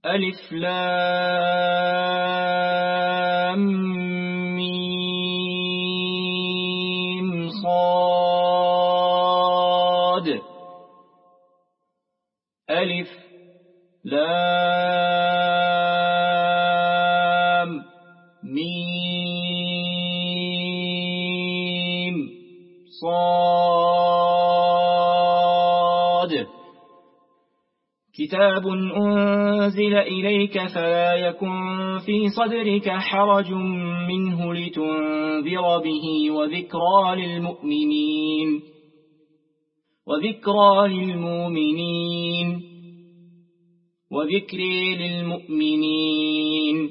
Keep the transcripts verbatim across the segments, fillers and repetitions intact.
ألف لام ميم صاد ألف لام ميم صاد كتاب أنزل إليك فلا يكن في صدرك حرج منه لتنذر به وذكرى للمؤمنين وذكرى للمؤمنين وذكرى للمؤمنين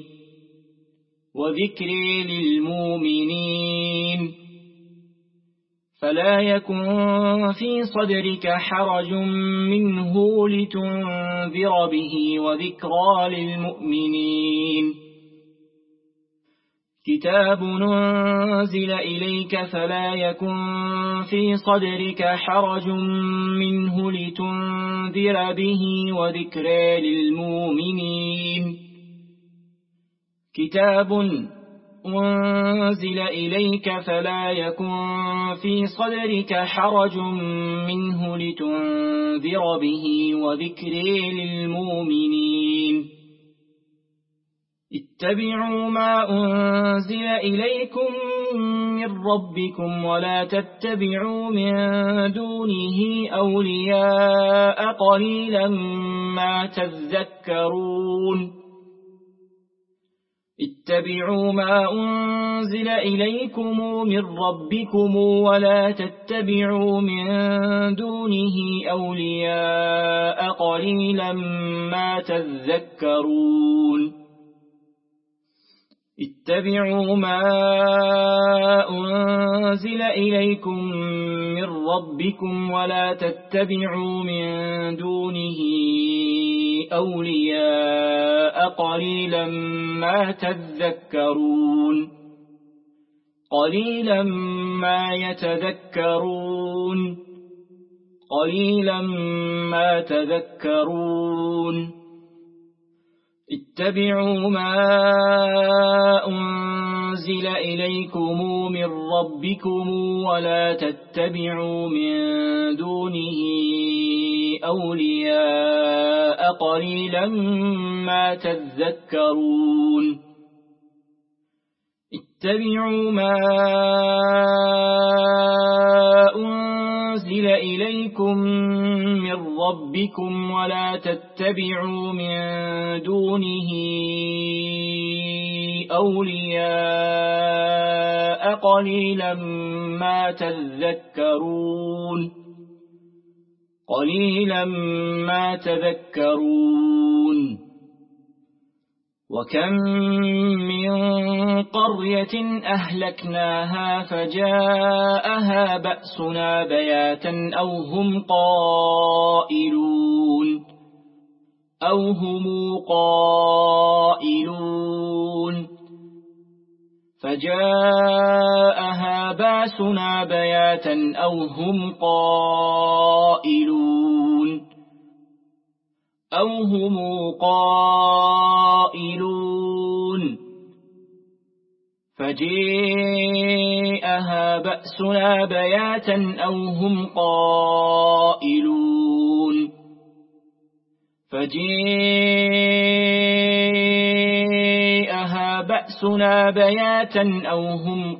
وذكرى للمؤمنين فلا يكن في صدرك حرج منه لتنذر به وذكرى للمؤمنين كتاب ننزل إليك فلا يكن في صدرك حرج منه لتنذر به وذكرى للمؤمنين كتاب أنزل إليك فلا يكن في صدرك حرج منه لتنذر به وذكرى للمؤمنين اتبعوا ما أنزل إليكم من ربكم ولا تتبعوا من دونه أولياء قليلا ما تذكرون اتبعوا ما أنزل إليكم من ربكم ولا تتبعوا من دونه أولياء قليلا ما تذكرون اتبعوا ما أنزل إليكم من ربكم ولا تتبعوا من دونه أولياء قليلا ما تذكرون قليلا ما يتذكرون قليلا ما تذكرون اتبعوا ما أنزل إليكم من ربكم ولا تتبعوا من دونه أولياء قليلا ما تذكرون اتبعوا ما أنزل إليكم من ربكم ولا تتبعوا من دونه أولياء قليلا ما تذكرون قليلا ما تذكرون وكم من قرية أهلكناها فجاءها بأسنا بياتا أو هم قائلون أو هم قائلون فجاءها بأسنا بياتا أو هم قائلون أو هم قائلون فجاءها بأسنا بياتا أو هم قائلون فجاءها بأسنا بياتا أو هم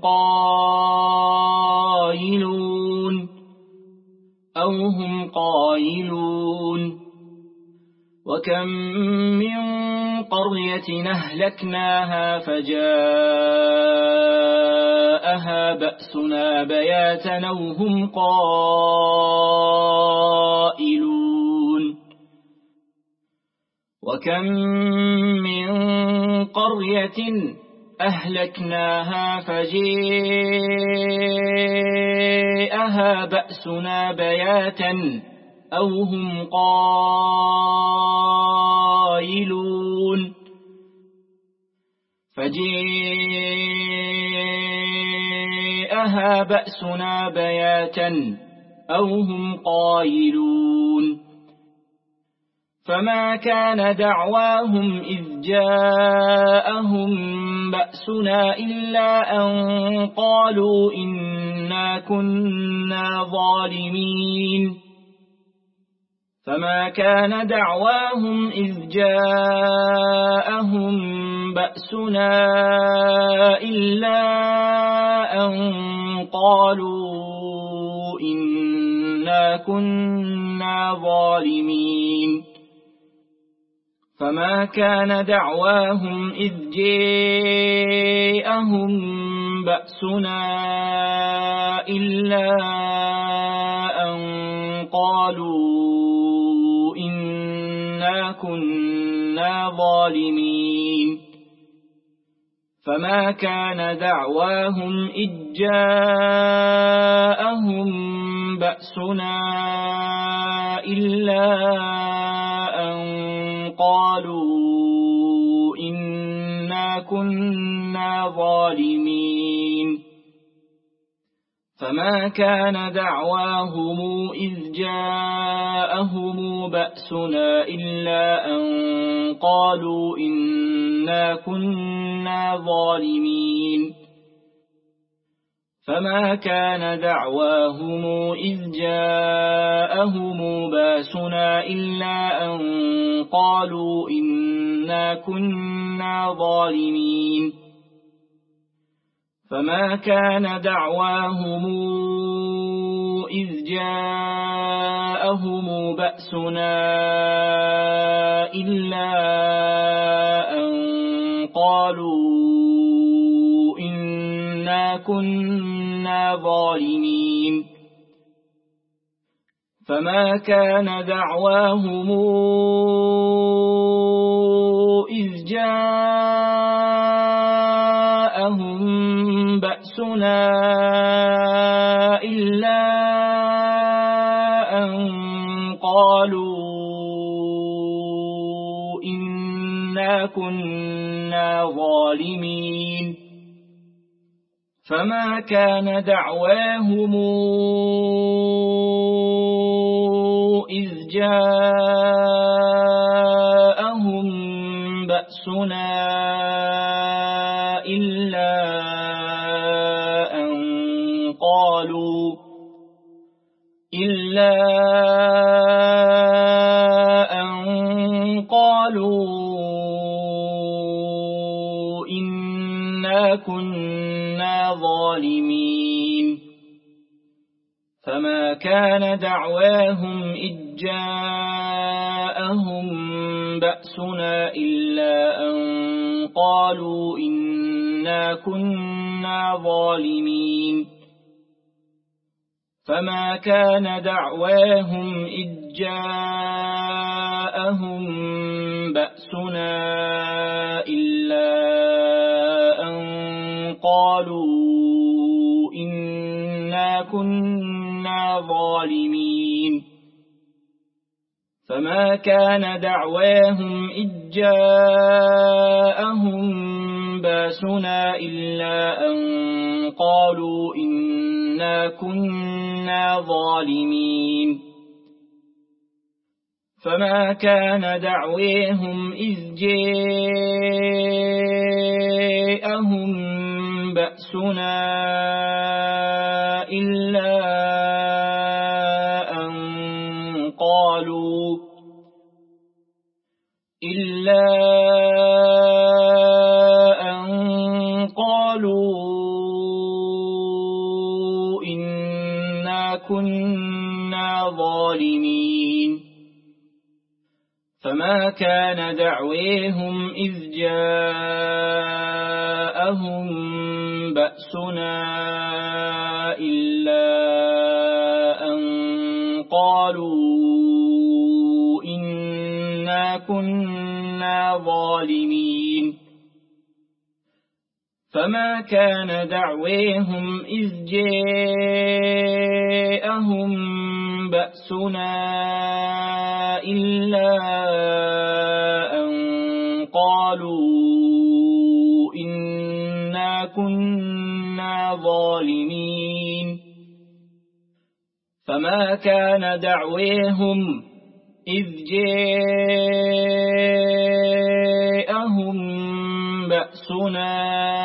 قائلون أو هم قائلون وكم من قرية أهلكناها فجاءها بأسنا بياتا أو هم قائلون وكم من قرية أهلكناها فجاءها بأسنا بياتا أو هم قائلون فجاءها بأسنا بياتا أو هم قائلون فما كان دعواهم إذ جاءهم بأسنا إلا أن قالوا إنا كنا ظالمين فما كان دعواهم إذ جاءهم بأسنا إلا أن قالوا إنا كنا ظالمين فما كان دعواهم إذ جاءهم بأسنا إلا أن قالوا إنا كنا ظالمين فما كان دعواهم إذ جاءهم بأسنا إلا أن قالوا إنا كنا ظالمين فما كان دعواهم إذ جاءهم بأسنا إلا أن قالوا إنا كنا ظالمين فما كان دعواهم إذ جاءهم بأسنا إلا أن قالوا إنا كنا ظالمين فما كان دعواهم إذ جاءهم بأسنا إلا أن قالوا إنا كنا ظالمين فما كان دعواهم إذ جاءهم بأسنا إلا أن قالوا إنا كنا ظالمين فما كان دعواهم إذ جاءهم بأسنا إلا أن قالوا إلا أن قالوا إنا كنا ظالمين فما كان دعواهم إذ جاءهم بأسنا إلا أن قالوا إنا كنا ظالمين فما كان دعواهم إذ جاءهم بأسنا إلا أن قالوا إنا كنا ظالمين فما كان دعواهم إذ جاءهم بأسنا إلا أن قالوا إنا كنا ظالمين فما كان دعواهم إذ جاءهم بأسنا إلا أن قالوا إلا أن قالوا إنا كنا ظالمين فما كان دعواهم إذ جاءهم بأسنا إلا أن قالوا إنا كنا ظالمين فما كان دعواهم إذ جاءهم بأسنا إلا أن قالوا إنا كنا ظالمين فما كان دعواهم إذ جاءهم بأسنا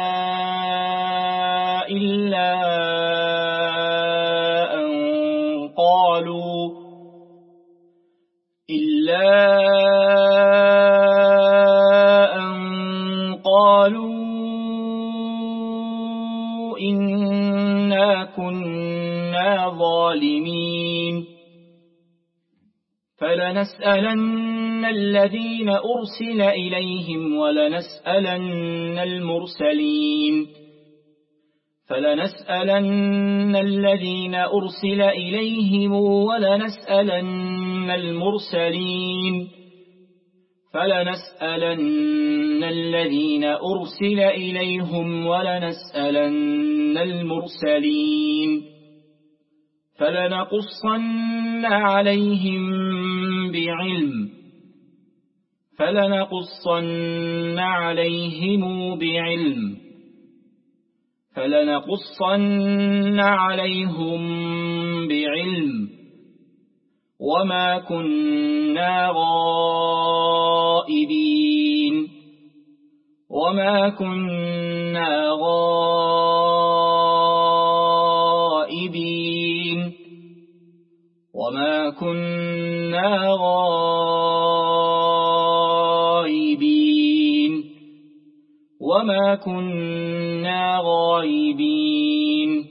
إلا أن قالوا إلا أن قالوا إنا كنا ظالمين فلنسألن الذين أرسل إليهم ولنسألن المرسلين فلنسألن الذين أرسل إليهم ولنسألن المرسلين فلنسألن الذين أرسل إليهم ولنسألن المرسلين فلنقصن عليهم بعلم فلنقصن عليهم بعلم فلنقصن عليهم بعلم وما كنا غائبين وما كنا غائبين وما كنا غائبين وما كنا غائبين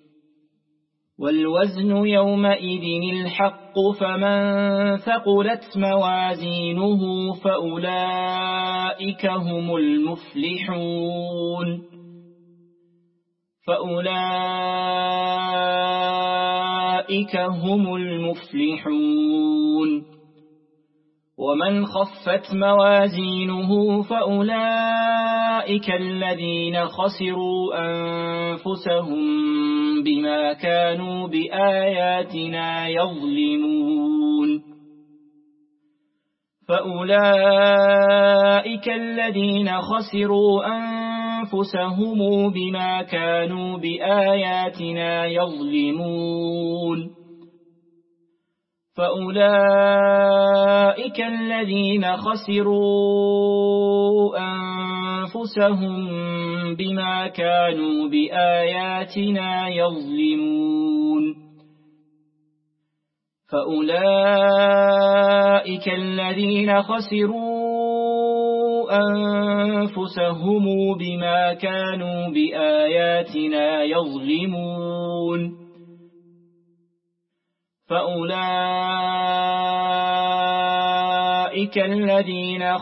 والوزن يومئذ الحق فمن ثقلت موازينه فأولئك هم المفلحون فأولئك هم المفلحون ومن خفت موازينه فأولئك الذين خسروا أنفسهم بما كانوا بآياتنا يظلمون فأولئك الذين خسروا أنفسهم بما كانوا بآياتنا يظلمون فأولئك الذين خسروا أنفسهم بما كانوا بآياتنا يظلمون فأولئك الذين خسروا أنفسهم بما كانوا بآياتنا يظلمون فأولئك الذين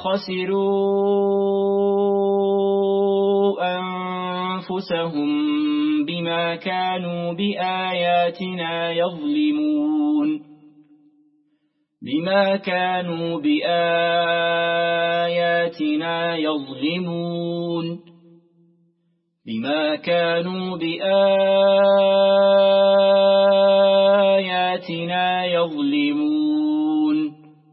خسروا أنفسهم بما كانوا بآياتنا يظلمون بما كانوا بآياتنا يظلمون بما كانوا بآياتنا يظلمون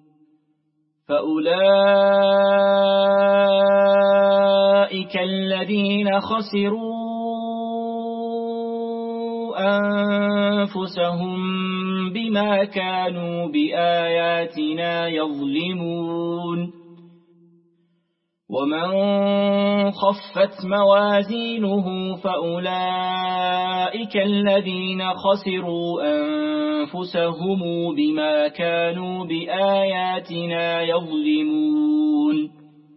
فأولئك الذين خسروا أنفسهم بما كانوا بآياتنا يظلمون ومن خفت موازينه فأولئك الذين خسروا أنفسهم بما كانوا بآياتنا يظلمون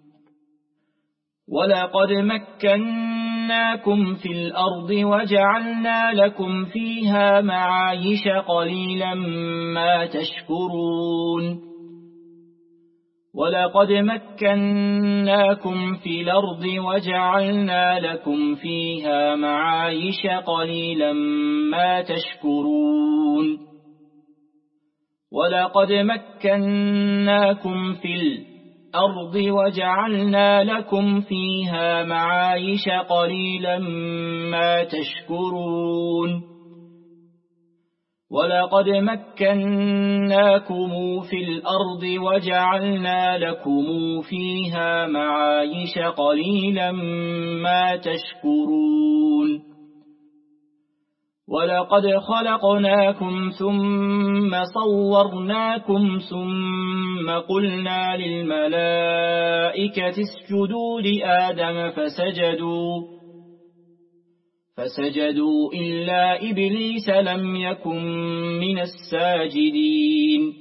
ولقد مكناكم في الأرض وجعلنا لكم فيها معايش قليلا ما تشكرون ولقد مكناكم في الأرض وجعلنا لكم فيها معايش قليلا ما تشكرون ولقد مكناكم في الأرض وجعلنا لكم فيها معايش قليلا ما تشكرون ولقد مكناكم في الأرض وجعلنا لكم فيها معايش قليلا ما تشكرون ولقد خلقناكم ثم صورناكم ثم قلنا للملائكة اسجدوا لآدم فسجدوا فسجدوا إلا إبليس لم يكن من الساجدين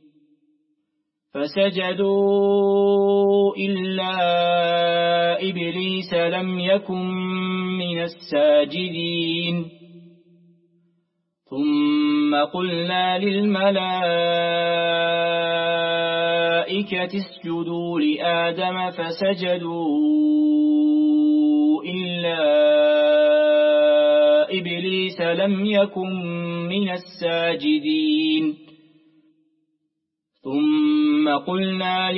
فسجدوا إلا إبليس لم يكن من الساجدين ثم قلنا للملائكة اسجدوا لآدم فسجدوا إلا إبليس لم يكن من الساجدين ثم قلنا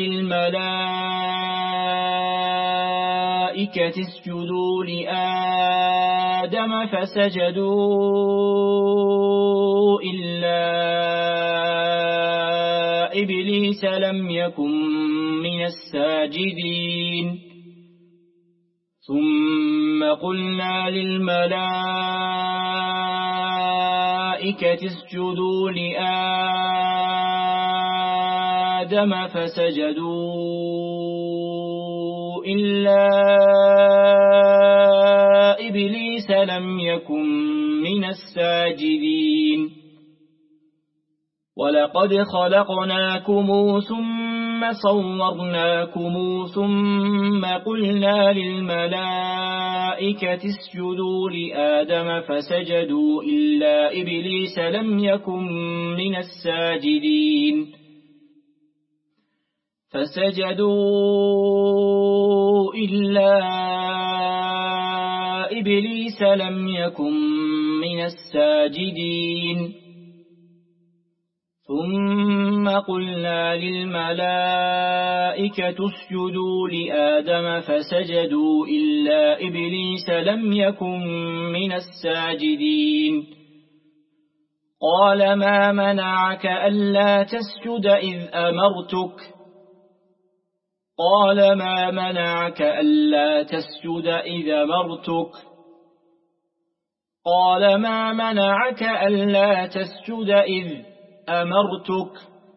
للملائكة اسجدوا لآدم فسجدوا إلا إبليس لم يكن من الساجدين ثم قلنا للملائكة اسجدوا لآدم فسجدوا إلا إبليس لم يكن من الساجدين ولقد خلقناكم ثم صورناكم ثم قلنا للملائكة اسجدوا لآدم فسجدوا إلا إبليس لم يكن من الساجدين فسجدوا إلا إبليس لم يكن من الساجدين ثم قلنا للملائكة اسجدوا لآدم فسجدوا إلا إبليس لم يكن من الساجدين قال ما منعك ألا تسجد إذ أمرتك قال ما منعك ألا تسجد إذ أمرتك قال ما منعك ألا تسجد إذ أمرتك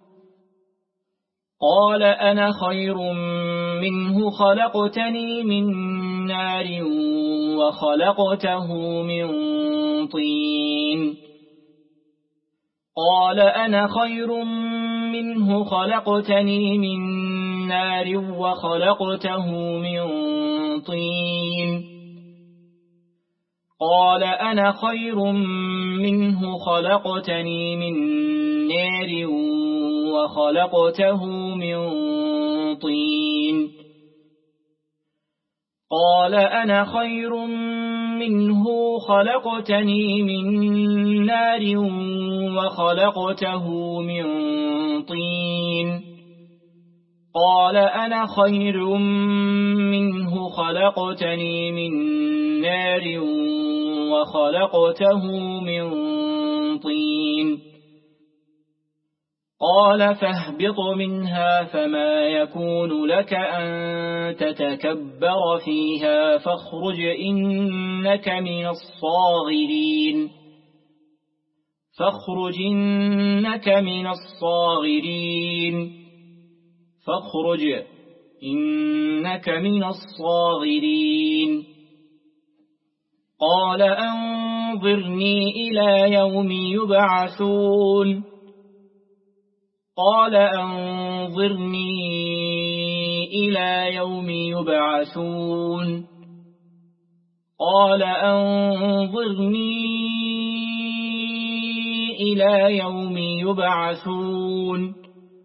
قال أنا خير منه خلقتني من نار وخلقته من طين قال أنا خير منه خلقتني من نار وخلقته من طين قال أنا خير منه خلقتني من نار وخلقته من طين قال أنا خير منه خلقتني من نار وخلقته من طين قال أنا خير منه خلقتني من نار وخلقته من طين قال فاهبط منها فما يكون لك أن تتكبر فيها فاخرج إنك من الصاغرين فاخرج إنك من الصاغرين فاخرج إنك من الصاغرين قال أنظرني إلى يوم يبعثون قال أنظرني إلى يوم يبعثون قال أنظرني إلى يوم يبعثون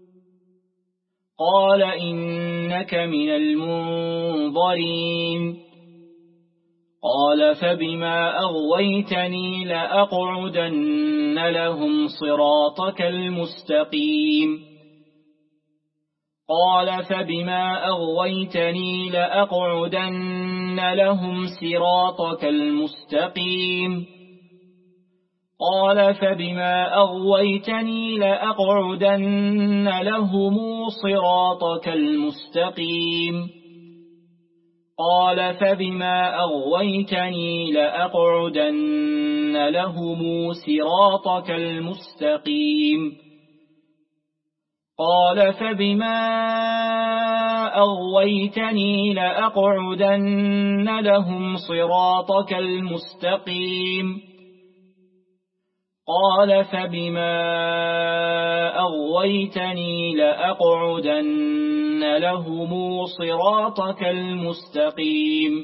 قال إنك من المنظرين قال فبما أغويتني لأقعدن لهم صراطك المستقيم قال فبما أغويتني لأقعدن لهم صراطك المستقيم قال فبما أغويتني لأقعدن لهم صراطك المستقيم قال فبما أغويتني لأقعدن لهم صراطك المستقيم قال فبما أغويتني لأقعدن لهم صراطك المستقيم قال فبما أغويتني لأقعدن لهم صراطك المستقيم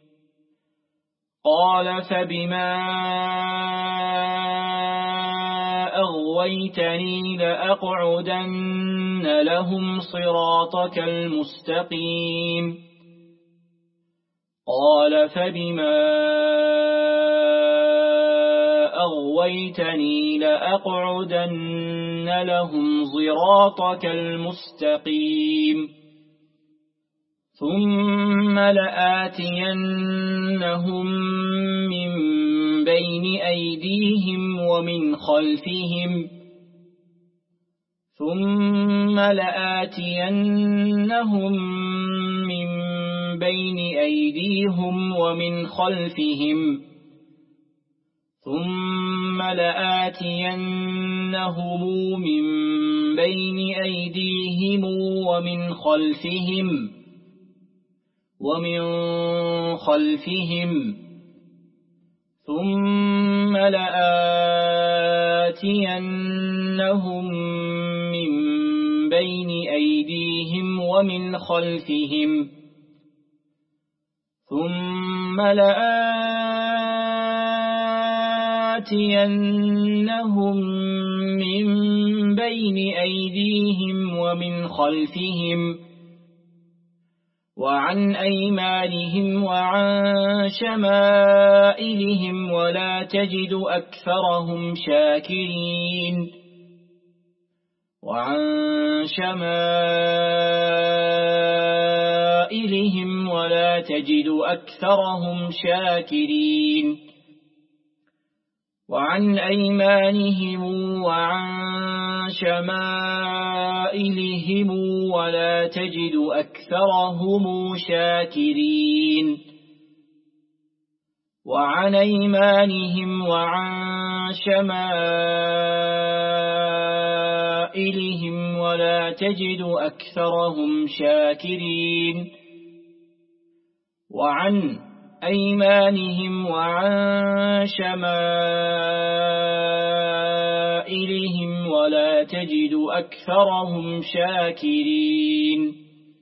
قال فبما أغويتني لأقعدن لهم صراطك المستقيم قال فبما أغويتني لأقعدن لهم صراطك المستقيم ثم لآتينهم من بين أيديهم ومن خلفهم ثم لآتينهم من بين أيديهم ومن خلفهم ثم لآتينهم من بين أيديهم ومن خلفهم ومن خلفهم ثم لآتينهم من بين أيديهم ومن خلفهم ثم لآتينهم من بين أيديهم ومن خلفهم وعن أيمانهم وعن شمائلهم ولا تجد أكثرهم شاكرين وعن شمائلهم ولا تجد أكثرهم شاكرين وعن أيمانهم وعن شمائلهم ولا تجد أكثرهم شاكرين وعن أيمانهم وعن شمائلهم ولا تجد أكثرهم شاكرين وعن أيمانهم وعن شمائلهم ولا تجد أكثرهم شاكرين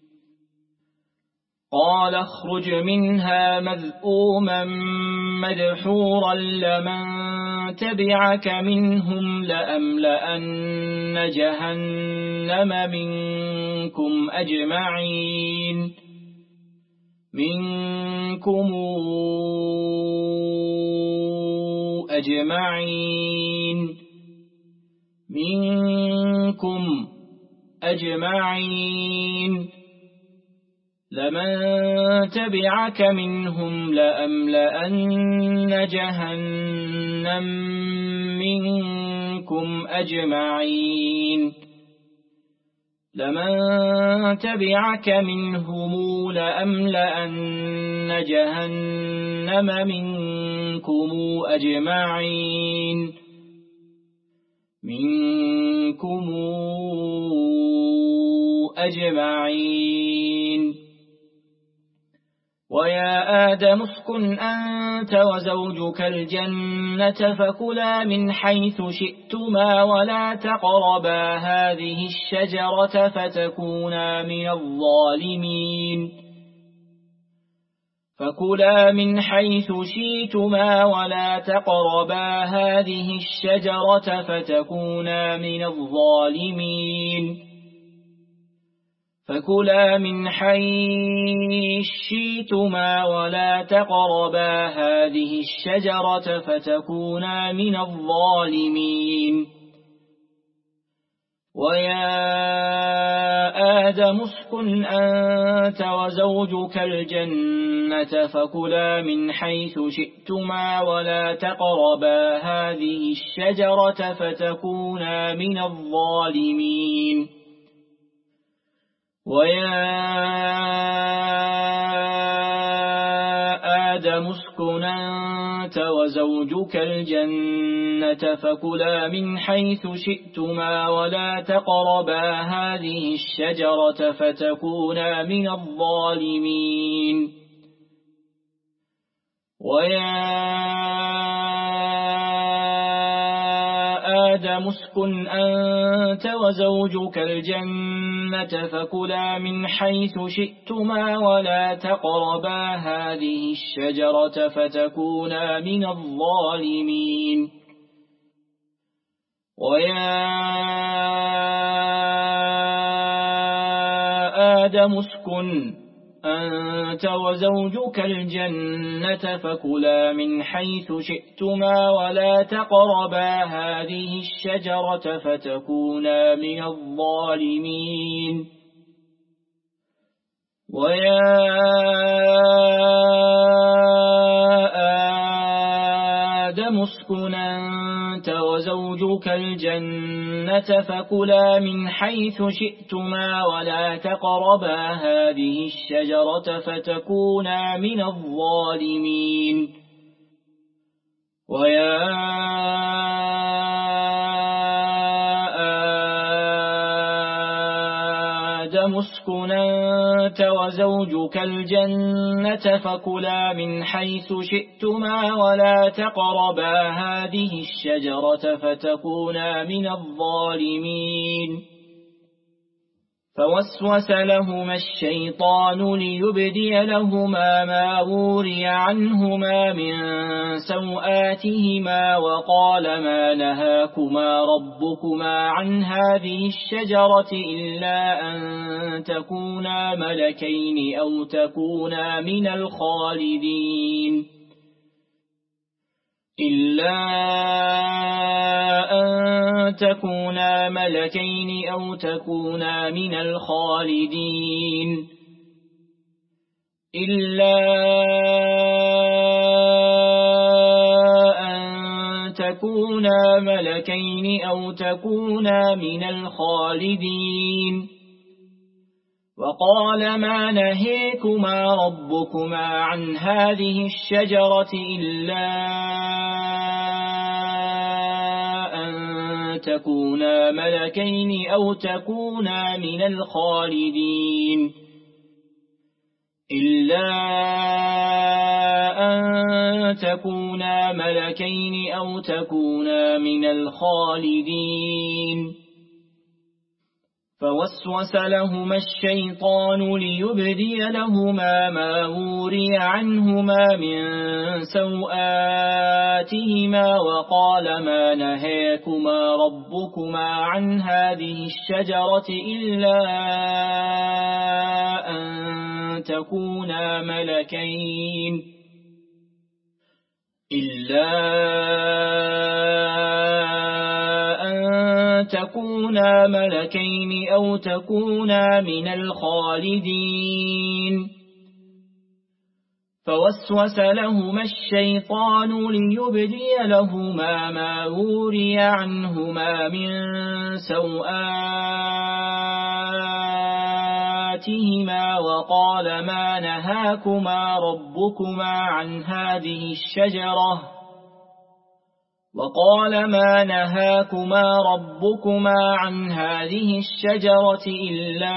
قال اخرج منها مذءوما مدحورا لمن تبعك منهم لأملأن جهنم منكم أجمعين منكم أجمعين منكم أجمعين لمن تبعك منهم لأملأن جهنم منكم أجمعين لمن تبعك منهم لأملأن جهنم منكم أجمعين منكم أجمعين ويا آدم اسكن أنت وزوجك الجنة فكلا من حيث شئتما ولا تقربا هذه الشجرة فتكونا من الظالمين فكلا من حيث شئتما ولا تقربا هذه الشجرة فتكونا من الظالمين فكلا من حيث شئتما ولا تقربا هذه الشجرة فتكونا من الظالمين ويا آدم اسكن أنت وزوجك الجنة فكلا من حيث شئتما ولا تقربا هذه الشجرة فتكونا من الظالمين ويا أنت وزوجك الجنة فكلا من حيث شئتما ولا تقربا هذه الشجرة فتكونا من الظالمين ويا آدم اسكن أنت وزوجك الجنة فكلا من حيث شئتما ولا تقربا هذه الشجرة فتكونا من الظالمين ويا آدم اسكن أنت وزوجك الجنة فكلا من حيث شئتما ولا تقربا هذه الشجرة فتكونا من الظالمين ويا آدم اسكن أنت وزوجك الجنة فكلا من حيث شئتما ولا تقربا هذه الشجرة فتكونا من الظالمين ويا آدم اسكن أنت وزوجك الجنة فكلا من حيث شئتما ولا تقربا هذه الشجرة فتكونا من الظالمين فوسوس لهما الشيطان ليبدي لهما ما وري عنهما من سوآتهما وقال ما نهاكما ربكما عن هذه الشجرة إلا أن تكونا ملكين أو تكونا من الخالدين إلا أن تكونا ملكين أو تكونا من الخالدين إلا أن تكونا ملكين أو تكونا من الخالدين وقال ما نهيكما ربكما عن هذه الشجرة إلا أن تكونا ملكين أو تكونا من الخالدين إلا أن تكونا ملكين أو تكونا من الخالدين فوسوس لهما الشيطان ليبدي لهما ما وري عنهما من سوآتهما وقال ما نهاكما ربكما عن هذه الشجرة إلا أن تكونا ملكين إلا أن تكونا ملكين أو تكونا من الخالدين فوسوس لهما الشيطان ليبدي لهما ما وري عنهما من سوآتهما وقال ما نهاكما ربكما عن هذه الشجرة وقال ما نهاكما ربكما عن هذه الشجرة إلا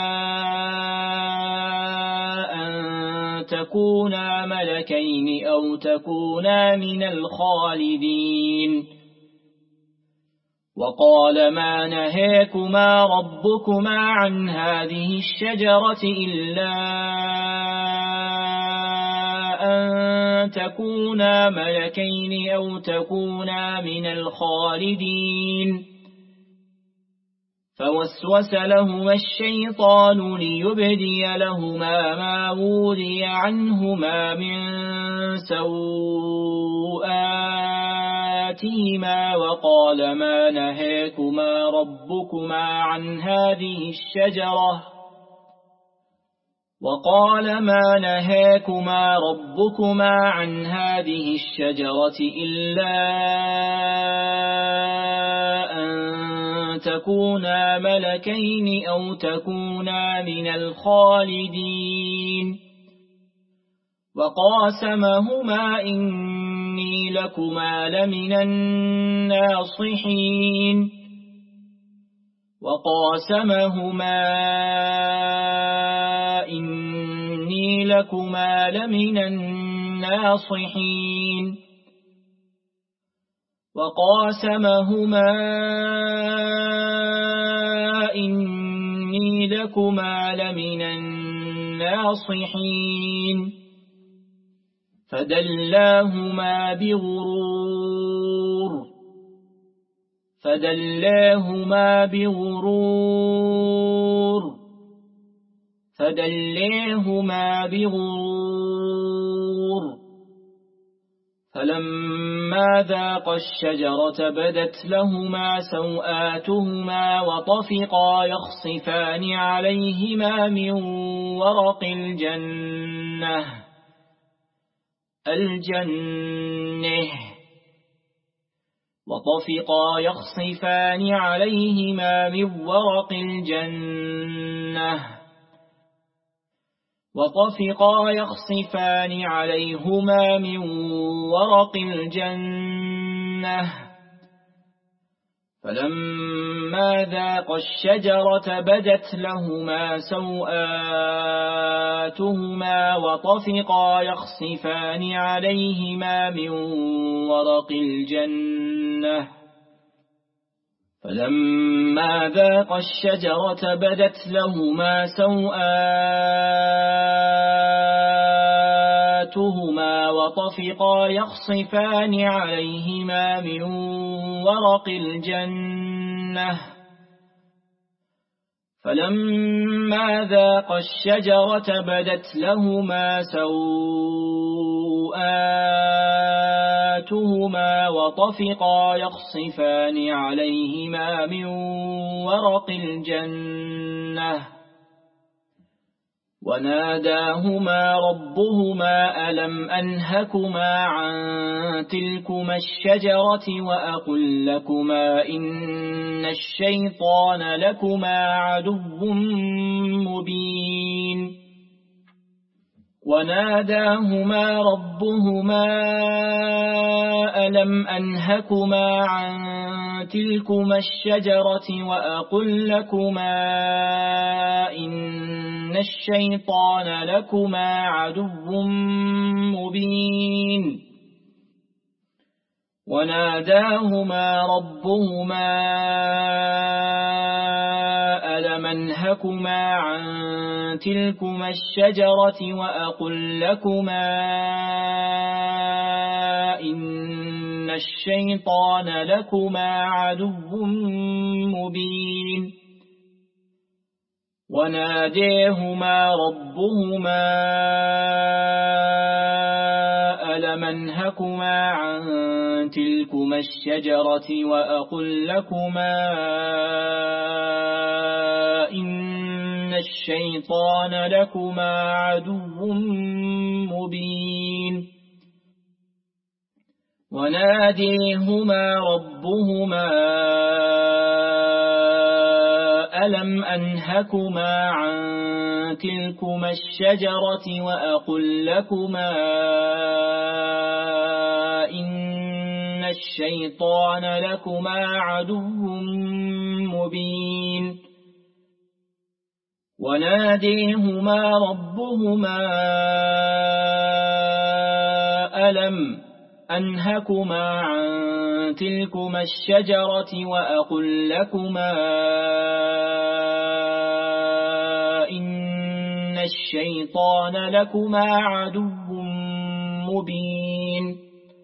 أن تكونا ملكين أو تكونا من الخالدين وقال ما نهاكما ربكما عن هذه الشجرة إلا أن تكونا ملكين أو تكونا من الخالدين فوسوس لهما الشيطان ليبدي لهما ما وري عنهما من سوآتهما وقال ما نهاكما ربكما عن هذه الشجرة وقال ما نهاكما ربكما عن هذه الشجرة إلا أن تكونا ملكين أو تكونا من الخالدين وقاسمهما إن إني لكما لمن الناصحين وقاسمهما إني لكما لمن الناصحين وقاسمهما إني لكما لمن الناصحين فدلاهما بغرور فدلاهما بغرور فدلاهما بغرور فلما ذاقا الشجرة بدت لهما سوآتهما وطفقا يخصفان عليهما من ورق الجنة الجنة وطفقا يخصفان عليهما من ورق الجنة وطفقا يخصفان عليهما من ورق الجنة فلما ذاقا الشجرة بدت لهما سوآتهما وطفقا يخصفان عليهما من ورق الجنة فلما ذاقا الشجرة بدت لهما سوآتهما وطفقا يخصفان عليهما من ورق الجنة فلما ذاقا الشجرة بدت لهما سوآتهما وطفقا يخصفان عليهما من ورق الجنة وناداهما ربهما ألم أنهكما عن تلكما الشجرة وأقل لكما إن الشيطان لكما عدو مبين وناداهما ربهما ألم أنهكما عن تلكما الشجرة وأقل لكما إن الشيطان لكما عدو مبين وناداهما ربهما ألم أنهكما عن تلكما الشجرة وأقل لكما إن الشيطان لكما عدو مبين وناديهما ربهما ألم أنهكما عن تلكما الشجرة وأقل لكما إن الشيطان لكما عدو مبين وناديهما ربهما ألم أنهكما عن تلكما الشجرة وأقل لكما إن الشيطان لكما عدو مبين وناديهما ربهما ألم أنهكما عن تلكما الشجرة وأقل لكما إن الشيطان لكما عدو مبين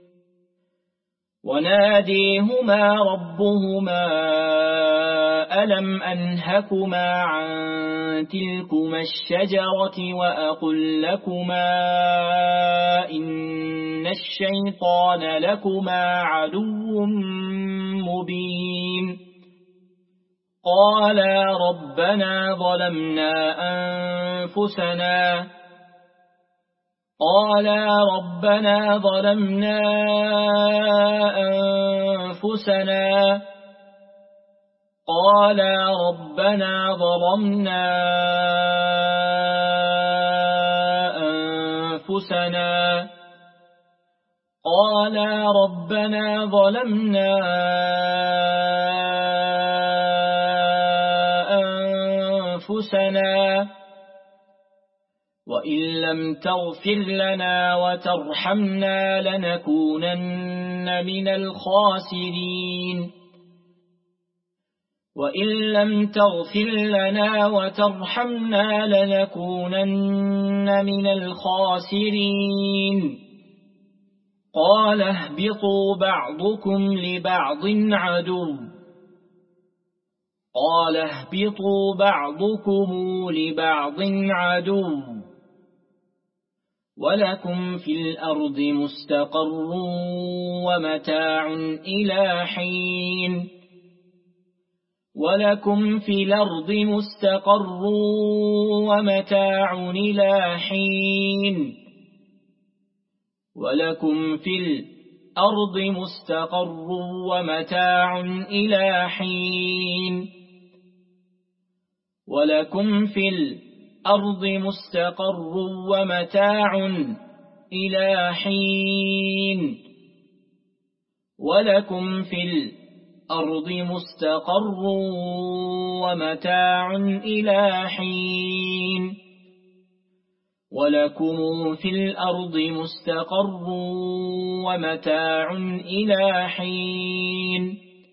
وناديهما ربهما ألم أنهكما عن تلكما الشجرة وأقل لكما إن الشيطان لكما عدو مبين قالا ربنا ظلمنا أنفسنا قالا ربنا ظلمنا أنفسنا قالا ربنا ظلمنا أنفسنا قالا ربنا ظلمنا أنفسنا وإن لم تغفر لنا وترحمنا لنكونن من الخاسرين وإن لم تغفر لنا وترحمنا لنكونن من الخاسرين قال اهبطوا بعضكم لبعض عدو قال اهبطوا بعضكم لبعض عدو ولكم في الأرض مستقر ومتاع إلى حين ولكم في الأرض مستقر ومتاع إلى حين ولكم في الأرض مستقر ومتاع إلى حين ولكم في الأرض مستقر ومتاع إلى حين ولكم في الأرض مستقر ومتاع إلى حين ولكم في الأرض مستقر ومتاع إلى حين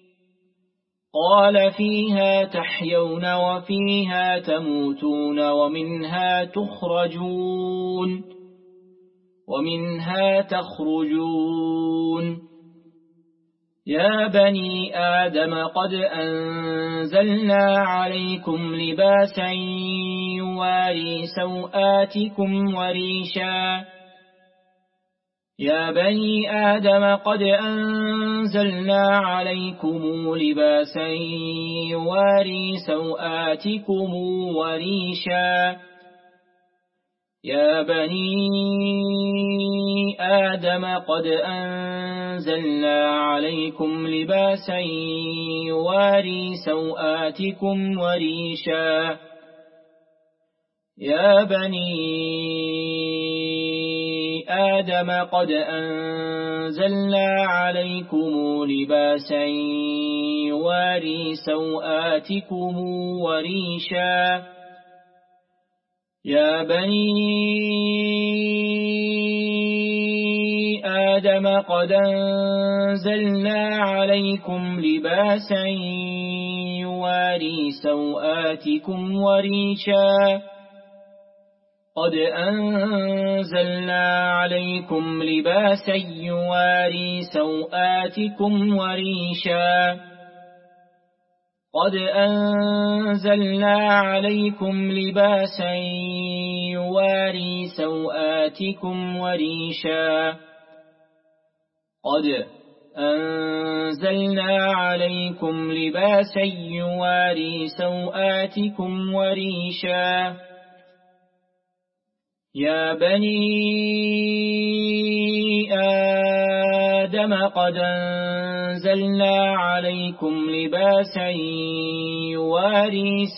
قال فيها تحيون وفيها تموتون ومنها تخرجون ومنها تخرجون يا بني آدم قد أنزلنا عليكم لباسا يواري سوآتكم وريشا يا بني آدم قد أنزلنا عليكم لباسا يواري سوآتكم وريشا يا بني آدم قد أنزلنا عليكم لباسا يواري سوآتكم وريشا يا بني آدم قد أنزلنا عليكم لباسا يواري سوآتكم وريشا يا بني آدم قد أنزلنا عليكم لباسا يواري سوآتكم وريشا قد أنزلنا عليكم لباسا يواري سوآتكم وريشا قد أنزلنا عليكم لباسا يواري سوآتكم وريشا قد أنزلنا عليكم لباسا يواري سوآتكم وريشا يا بني آدم قد أنزلنا عليكم لباسا يواري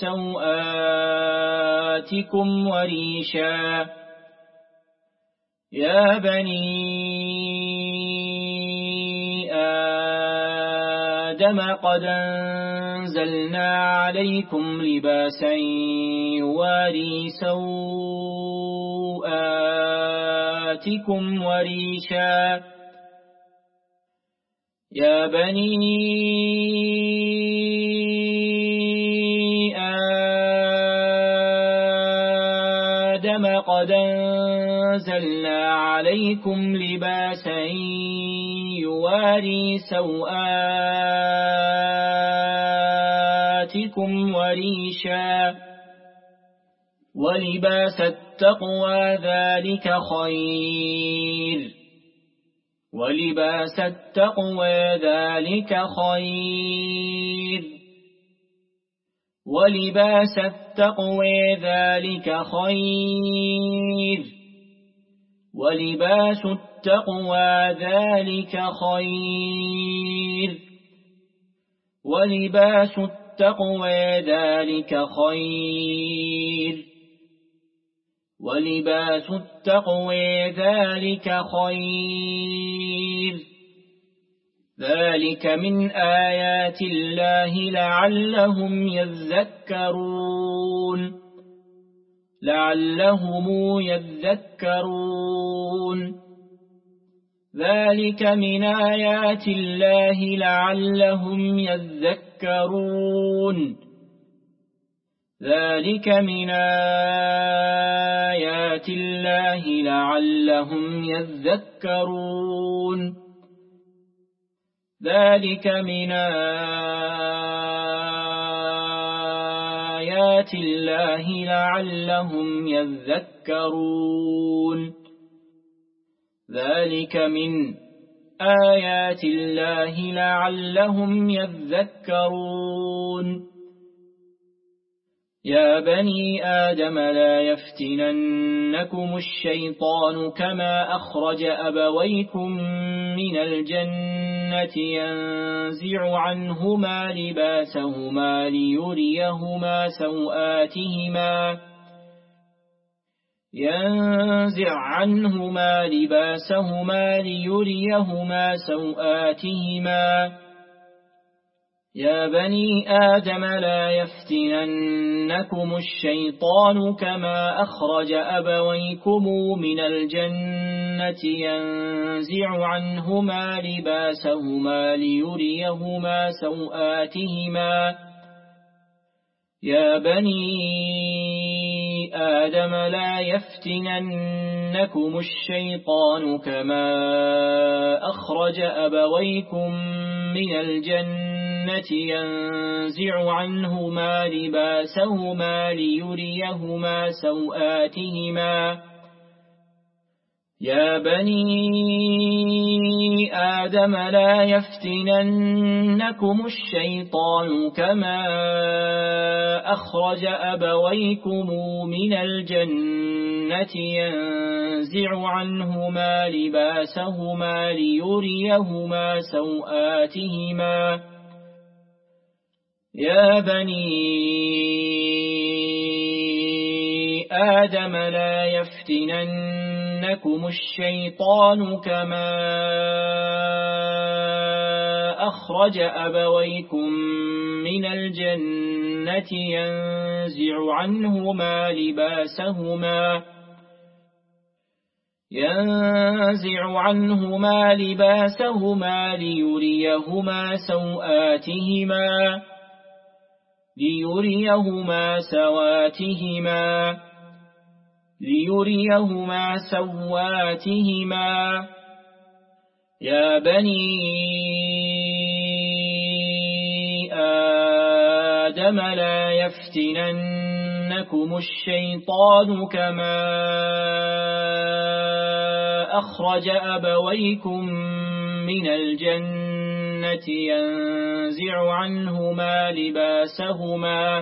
سوآتكم وريشا يا بني آدم قد أنزلنا عليكم لباسا يواري سوآتكم وريشا يا بني آدم قد أنزلنا عليكم لباسا يواري سوآتكم وريشا ولباس التقوى ذلك خير ولباس التقوى ذلك خير ولباس التقوى ذلك خير ولباس التقوى ذلك خير ولباس التقوى ذلك خير ولباس التقوى ذلك خير ذلك من آيات الله لعلهم يذكرون لعلهم يذكرون ذلك من آيات الله لعلهم يذكرون ذلك من آيات الله لعلهم يذكرون ذلك من آيات الله لعلهم يذكرون ذلك من آيات الله لعلهم يذكرون يا بني آدم لا يفتننكم الشيطان كما أخرج أبويكم من الجنة ينزع عنهما لباسهما ليريهما سوآتهما ينزع عنهما لباسهما ليريهما سوآتهما يا بني آدم لا يفتننكم الشيطان كما أخرج أبويكم من الجنة ينزع عنهما لباسهما ليريهما سوآتهما يا بني آدم لا يفتننكم الشيطان كما أخرج أبويكم من الجنة ينزع عنهما لباسهما ليريهما سوآتهما يا بني آدم لا يفتننكم الشيطان كما أخرج أبويكم من الجنة ينزع عنهما لباسهما ليريهما سوآتهما يا بني آدم لا يفتننكم الشيطان كما أخرج أبويكم من الجنة ينزع عنهما لباسهما ينزع عنهما لباسهما ليريهما سوآتهما ليريهما سواتهما ليريهما سواتهما يا بني آدم لا يفتننكم الشيطان كما أخرج أبويكم من الجنة ينزع عنهما لباسهما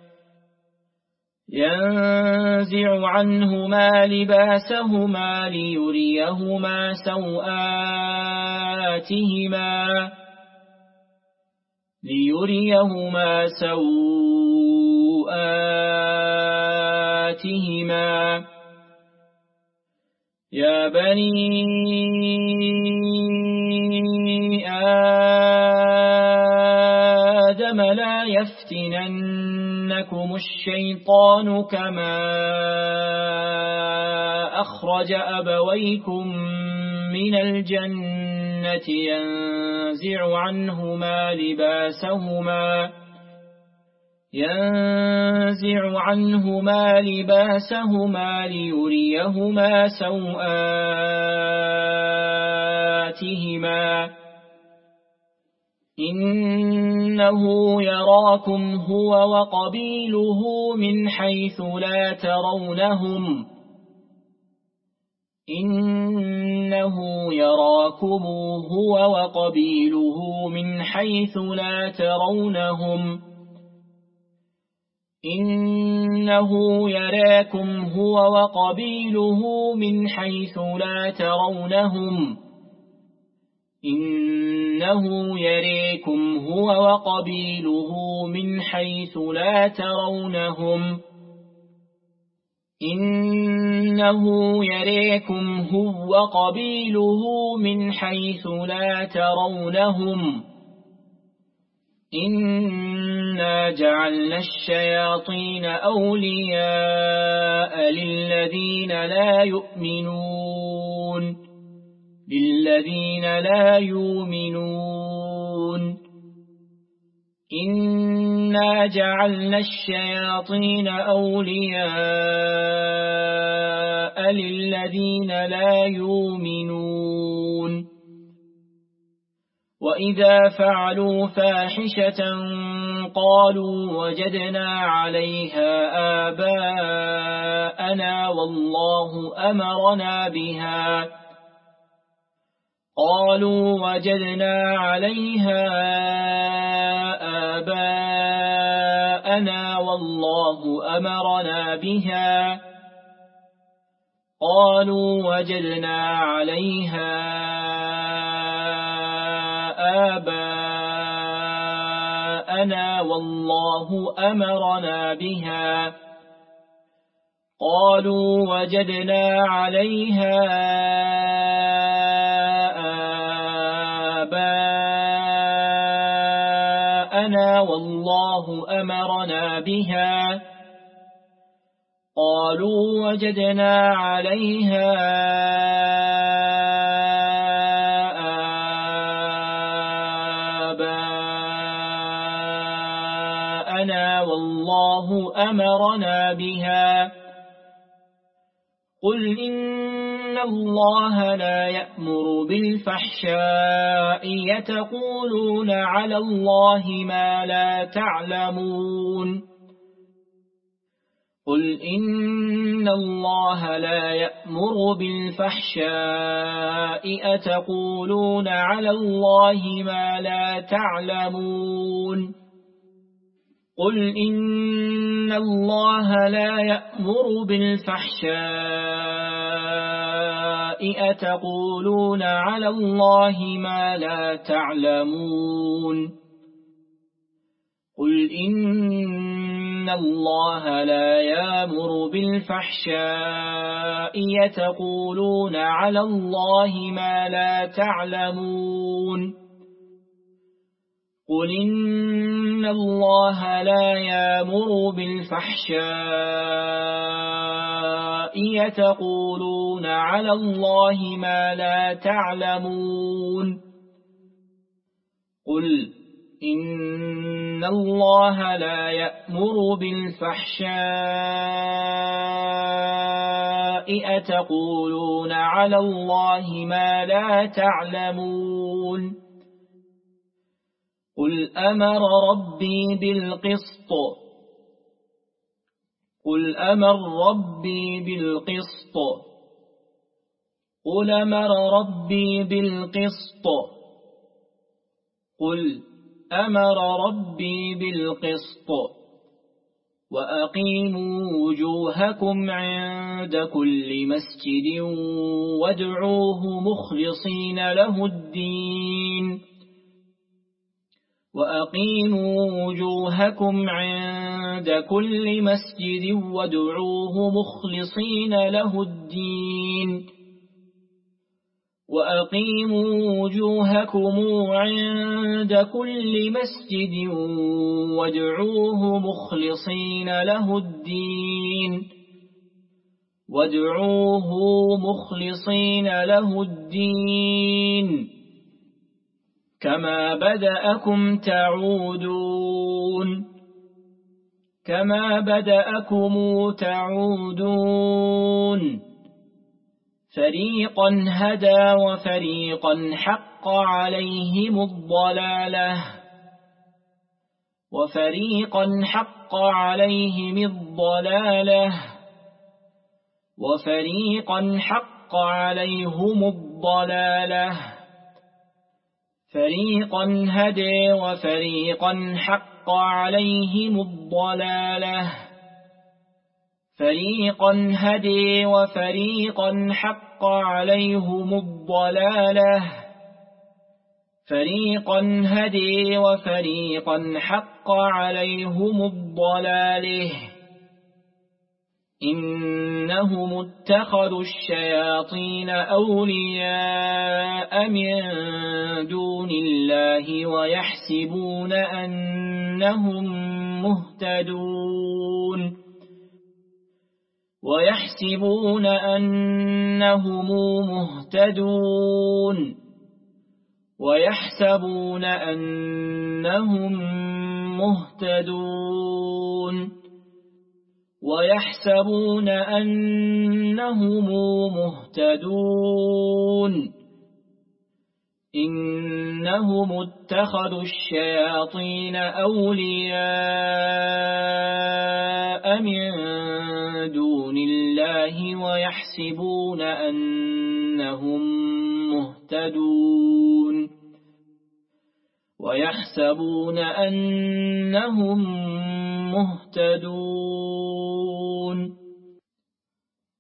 ينزع عنهما لباسهما ليريهما سوآتهما ليريهما سوآتهما يا بني آدم لا يفتننكم الشيطان كما أخرج أبويكم من الجنة ينزع عنهما لباسهما ينزع عنهما لباسهما ليريهما سوآتهما إنه يراكم هو وقبيله من حيث لا ترونهم إنه يراكم هو وقبيله من حيث لا ترونهم إنه يراكم هو وقبيله من حيث لا ترونهم إنه يريكم هو وقبيله من حيث لا ترونهم إنه يريكم هو قبيله من حيث لا ترونهم إنا جعلنا الشياطين أولياء للذين لا يؤمنون للذين لا يؤمنون إنا جعلنا الشياطين أولياء للذين لا يؤمنون وإذا فعلوا فاحشة قالوا وجدنا عليها آباءنا والله أمرنا بها قالوا وجدنا عليها آباءنا والله أمرنا بها قالوا وجدنا عليها آباءنا والله أمرنا بها قالوا وجدنا عليها آباءنا والله أمرنا بها قالوا وجدنا عليها آباءنا والله أمرنا بها قل إن الله لا يأمر بالفحشاء يتقولون على الله ما لا تعلمون قل إن الله لا يأمر بالفحشاء أتقولون على الله ما لا تعلمون قل إن الله لا يأمر بالفحشاء أتقولون على الله ما لا تعلمون قل إن الله لا يأمر بالفحشاء يتقولون على الله ما لا تعلمون قل إن الله لا يأمر بالفحشاء يتقولون على الله ما لا تعلمون قل إن الله لا يأمر بالفحشاء أتقولون على الله ما لا تعلمون قل أمر ربي بالقسط قل أمر ربي بالقسط قل أمر ربي بالقسط قل أمر ربي بالقسط وأقيموا وجوهكم عند كل مسجد وادعوه مخلصين له الدين وأقيموا وجوهكم عند كل مسجد وادعوه مخلصين له الدين وأقيموا وجوهكم عند كل مسجد وادعوه مخلصين له الدين وادعوه مخلصين له الدين كما بدأكم تعودون كما بدأكم تعودون فريقا هدى وفريقا حق عليهم الضلالة وفريقا حق عليهم الضلالة وفريقا حق عليهم الضلالة فريقا هدى وفريقا حق عليهم الضلالة فريقا هدى وفريقا حق عليهم الضلالة فريقا هدى وفريقا حق عليهم الضلالة إنهم اتخذوا الشياطين أولياء من دون الله ويحسبون أنهم مهتدون ويحسبون أنهم مهتدون ويحسبون أنهم مهتدون ويحسبون أنهم مهتدون إنهم اتخذوا الشياطين أولياء من دون الله ويحسبون أنهم مهتدون ويحسبون أنهم مهتدون